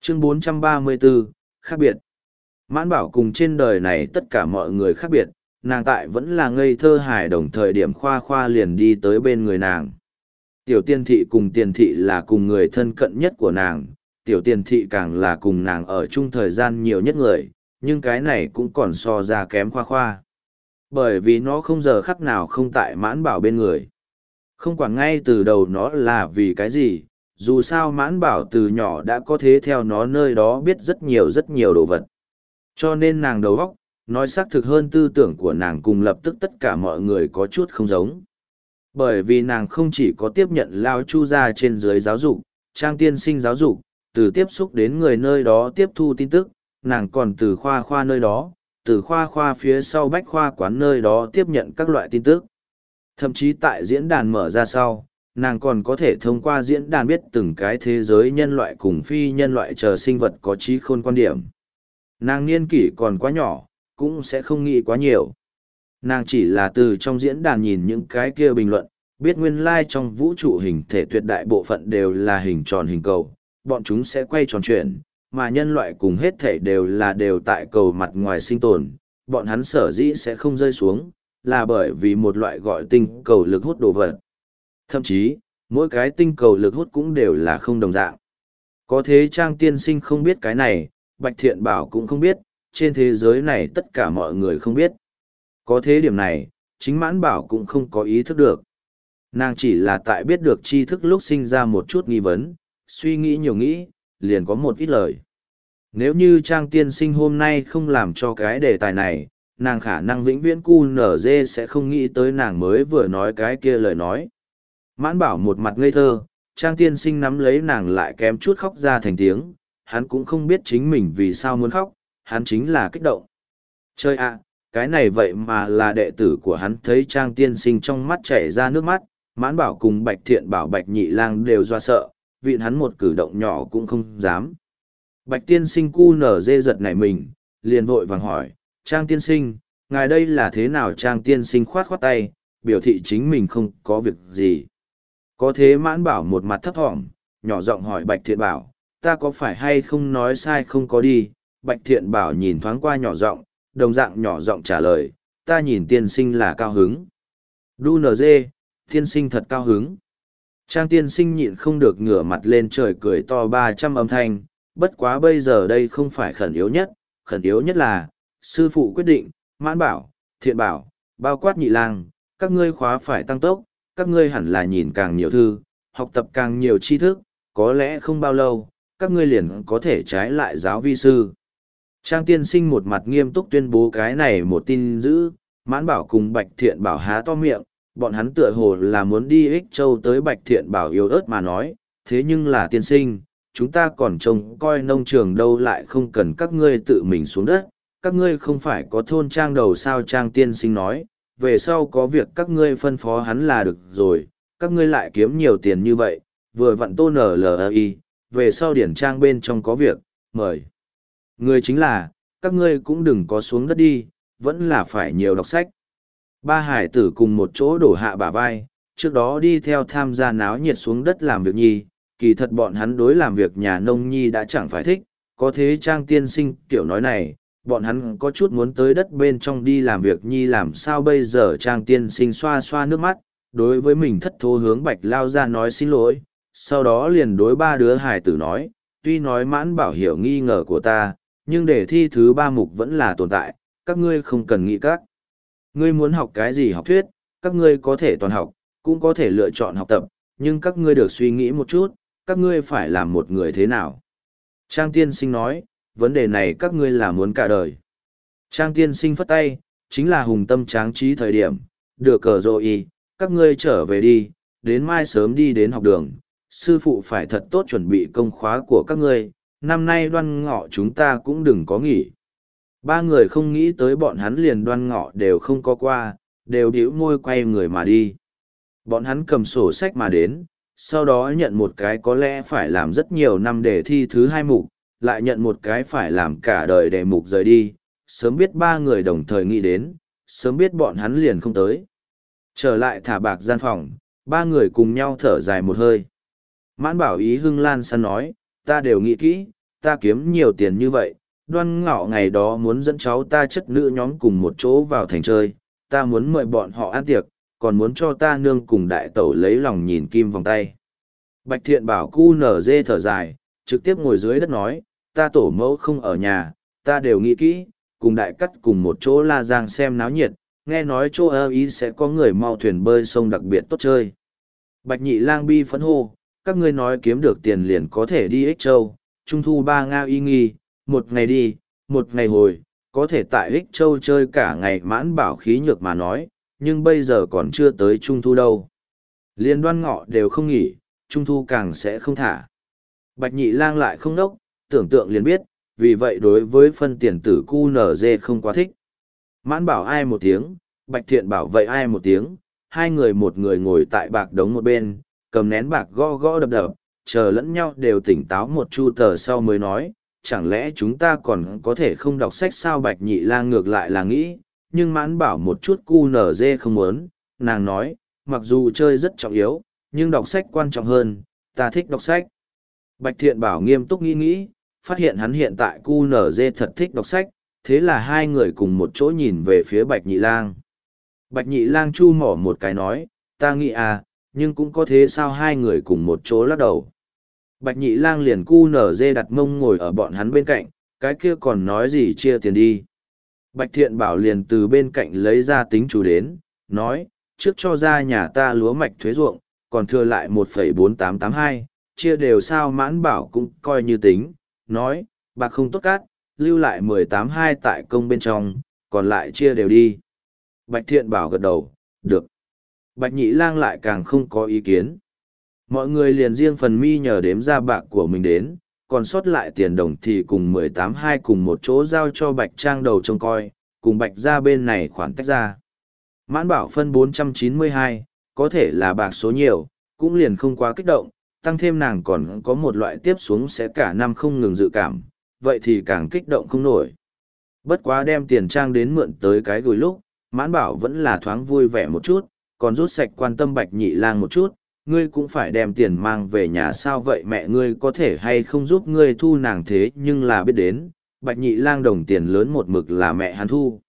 Chương 434, khác biệt. Mãn bảo cùng trên đời này tất cả mọi người khác biệt, nàng tại vẫn là ngây thơ hài đồng thời điểm khoa khoa liền đi tới bên người nàng. Tiểu tiên thị cùng tiền thị là cùng người thân cận nhất của nàng, tiểu tiền thị càng là cùng nàng ở chung thời gian nhiều nhất người, nhưng cái này cũng còn so ra kém khoa khoa. Bởi vì nó không giờ khắc nào không tại mãn bảo bên người. Không quản ngay từ đầu nó là vì cái gì, dù sao mãn bảo từ nhỏ đã có thế theo nó nơi đó biết rất nhiều đồ vật. Cho nên nàng đầu óc, nói xác thực hơn tư tưởng của nàng cùng lập tức tất cả mọi người có chút không giống. Bởi vì nàng không chỉ có tiếp nhận lao chu gia trên dưới giáo dục, trang tiên sinh giáo dục, từ tiếp xúc đến người nơi đó tiếp thu tin tức, nàng còn từ khoa khoa nơi đó, từ khoa khoa phía sau bách khoa quán nơi đó tiếp nhận các loại tin tức. Thậm chí tại diễn đàn mở ra sau, nàng còn có thể thông qua diễn đàn biết từng cái thế giới nhân loại cùng phi nhân loại chờ sinh vật có trí khôn quan điểm. Nàng niên kỷ còn quá nhỏ, cũng sẽ không nghĩ quá nhiều. Nàng chỉ là từ trong diễn đàn nhìn những cái kia bình luận, biết nguyên lai trong vũ trụ hình thể tuyệt đại bộ phận đều là hình tròn hình cầu, bọn chúng sẽ quay tròn chuyển, mà nhân loại cùng hết thể đều tại cầu mặt ngoài sinh tồn, bọn hắn sở dĩ sẽ không rơi xuống, là bởi vì một loại gọi tinh cầu lực hút đồ vật. Thậm chí, mỗi cái tinh cầu lực hút cũng đều là không đồng dạng. Có thế Trang tiên sinh không biết cái này, Bạch Thiện Bảo cũng không biết, trên thế giới này tất cả mọi người không biết. Có thế điểm này, chính Mãn Bảo cũng không có ý thức được. Nàng chỉ là tại biết được tri thức lúc sinh ra một chút nghi vấn, suy nghĩ nhiều nghĩ, liền có một ít lời. Nếu như Trang tiên sinh hôm nay không làm cho cái đề tài này, nàng khả năng vĩnh viễn cu nở dê sẽ không nghĩ tới nàng mới vừa nói cái kia lời nói. Mãn Bảo một mặt ngây thơ, Trang tiên sinh nắm lấy nàng lại kém chút khóc ra thành tiếng, hắn cũng không biết chính mình vì sao muốn khóc, hắn chính là kích động. Chơi ạ, cái này vậy mà là đệ tử của hắn. Thấy Trang tiên sinh trong mắt chảy ra nước mắt, Mãn Bảo cùng Bạch Thiện Bảo Bạch Nhị Lang đều do sợ, vịn hắn một cử động nhỏ cũng không dám. Bạch tiên sinh cu nở dê giật nảy mình, liền vội vàng hỏi, Trang tiên sinh, ngài đây là thế nào? Trang tiên sinh khoát khoát tay, biểu thị chính mình không có việc gì. Có thế Mãn Bảo một mặt thấp thỏm, nhỏ giọng hỏi Bạch Thiện Bảo, ta có phải hay không nói sai không có đi? Bạch Thiện Bảo nhìn thoáng qua nhỏ giọng, đồng dạng nhỏ giọng trả lời, ta nhìn tiên sinh là cao hứng. Đu nở dê, tiên sinh thật cao hứng. Trang tiên sinh nhịn không được ngửa mặt lên trời cười to 300 âm thanh, bất quá bây giờ đây không phải khẩn yếu nhất là, sư phụ quyết định, Mãn Bảo, Thiện Bảo, bao quát Nhị Lang, các ngươi khóa phải tăng tốc, các ngươi hẳn là nhìn càng nhiều thư, học tập càng nhiều tri thức, có lẽ không bao lâu, các ngươi liền có thể trái lại giáo vi sư. Trang tiên sinh một mặt nghiêm túc tuyên bố cái này một tin dữ, Mãn Bảo cùng Bạch Thiện Bảo há to miệng, bọn hắn tựa hồ là muốn đi Ích Châu. Tới Bạch Thiện Bảo yếu ớt mà nói, thế nhưng là tiên sinh, chúng ta còn trông coi nông trường đâu, lại không cần các ngươi tự mình xuống đất, các ngươi không phải có thôn trang đầu sao? Trang tiên sinh nói, về sau có việc các ngươi phân phó hắn là được rồi, các ngươi lại kiếm nhiều tiền như vậy, vừa vặn tô NLI, về sau điển trang bên trong có việc, mời. Người chính là, các ngươi cũng đừng có xuống đất đi, vẫn là phải nhiều đọc sách. Ba hải tử cùng một chỗ đổ hạ bả vai, trước đó đi theo tham gia náo nhiệt xuống đất làm việc nhi, kỳ thật bọn hắn đối làm việc nhà nông nhi đã chẳng phải thích, có thế Trang tiên sinh kiểu nói này, bọn hắn có chút muốn tới đất bên trong đi làm việc nhi. Làm sao bây giờ? Trang tiên sinh xoa xoa nước mắt, đối với mình thất thố hướng Bạch lao ra nói xin lỗi, sau đó liền đối ba đứa hải tử nói, tuy nói Mãn Bảo hiểu nghi ngờ của ta, nhưng để thi thứ 3 mục vẫn là tồn tại, các ngươi không cần nghĩ các. Ngươi muốn học cái gì học thuyết, các ngươi có thể toàn học, cũng có thể lựa chọn học tập, nhưng các ngươi được suy nghĩ một chút, các ngươi phải làm một người thế nào. Trang tiên sinh nói, vấn đề này các ngươi là muốn cả đời. Trang tiên sinh phất tay, chính là hùng tâm tráng trí thời điểm, được cờ rồi, các ngươi trở về đi, đến mai sớm đi đến học đường, sư phụ phải thật tốt chuẩn bị công khóa của các ngươi, năm nay Đoan Ngọ chúng ta cũng đừng có nghỉ. Ba người không nghĩ tới bọn hắn liền Đoan Ngọ đều không có qua, đều bĩu môi quay người mà đi. Bọn hắn cầm sổ sách mà đến, sau đó nhận một cái có lẽ phải làm rất nhiều năm để thi thứ 2 mục, lại nhận một cái phải làm cả đời để mục rời đi. Sớm biết ba người đồng thời nghĩ đến, sớm biết bọn hắn liền không tới. Trở lại thả bạc gian phòng, ba người cùng nhau thở dài một hơi. Mãn Bảo ý hưng lan săn nói, ta đều nghĩ kỹ, ta kiếm nhiều tiền như vậy, Đoan Ngọ ngày đó muốn dẫn cháu ta chất nữ nhóm cùng một chỗ vào thành chơi, ta muốn mời bọn họ ăn tiệc, còn muốn cho ta nương cùng đại tẩu lấy lòng nhìn kim vòng tay. Bạch Thiện Bảo cu nở dê thở dài, trực tiếp ngồi dưới đất nói, ta tổ mẫu không ở nhà, ta đều nghĩ kỹ, cùng đại cắt cùng một chỗ La Giang xem náo nhiệt, nghe nói chỗ ơ ý sẽ có người mau thuyền bơi sông đặc biệt tốt chơi. Bạch Nhị Lang bi phẫn hô, các ngươi nói kiếm được tiền liền có thể đi Ích Châu, trung thu 3 ngao y nghi, một ngày đi, một ngày hồi, có thể tại Ích Châu chơi cả ngày. Mãn Bảo khí nhược mà nói, nhưng bây giờ còn chưa tới trung thu đâu. Liên Đoan Ngọ đều không nghỉ, trung thu càng sẽ không thả. Bạch Nhị Lang lại không đốc, tưởng tượng liền biết, vì vậy đối với phân tiền tử cu nở dê không quá thích. Mãn Bảo ai một tiếng, Bạch Thiện Bảo vậy ai một tiếng, hai người một người ngồi tại bạc đống một bên, cầm nén bạc gõ gõ đập đập, chờ lẫn nhau đều tỉnh táo một chu tờ sau mới nói, chẳng lẽ chúng ta còn có thể không đọc sách sao? Bạch Nhị Lang ngược lại là nghĩ, nhưng Mãn Bảo một chút cu nở dê không muốn, nàng nói, mặc dù chơi rất trọng yếu, nhưng đọc sách quan trọng hơn, ta thích đọc sách. Bạch Thiện Bảo nghiêm túc nghĩ, phát hiện hắn hiện tại cu nở dê thật thích đọc sách, thế là hai người cùng một chỗ nhìn về phía Bạch Nhị Lang. Bạch Nhị Lang chu mỏ một cái nói, ta nghĩ à, nhưng cũng có thế sao? Hai người cùng một chỗ lắc đầu. Bạch Nhị Lang liền cu nở dê đặt mông ngồi ở bọn hắn bên cạnh, cái kia còn nói gì chia tiền đi. Bạch Thiện Bảo liền từ bên cạnh lấy ra tính chủ đến, nói, trước cho ra nhà ta lúa mạch thuế ruộng, còn thừa lại 1,4882, chia đều sao? Mãn Bảo cũng coi như tính, nói, bạc không tốt cát, lưu lại 182 tại công bên trong, còn lại chia đều đi. Bạch Thiện Bảo gật đầu, được. Bạch Nhị Lang lại càng không có ý kiến. Mọi người liền riêng phần mi nhờ đếm ra bạc của mình đến, còn sót lại tiền đồng thì cùng 182 cùng một chỗ giao cho Bạch Trang đầu trông coi, cùng Bạch ra bên này khoản tách ra. Mãn Bảo phân 492, có thể là bạc số nhiều, cũng liền không quá kích động, tăng thêm nàng còn có một loại tiếp xuống sẽ cả năm không ngừng dự cảm, vậy thì càng kích động không nổi. Bất quá đem tiền trang đến mượn tới cái gửi lúc, Mãn Bảo vẫn là thoáng vui vẻ một chút, còn rút sạch quan tâm Bạch Nhị Lang một chút, ngươi cũng phải đem tiền mang về nhà sao vậy? Mẹ ngươi có thể hay không giúp ngươi thu nàng thế nhưng là biết đến, Bạch Nhị Lang đồng tiền lớn một mực là mẹ hắn thu.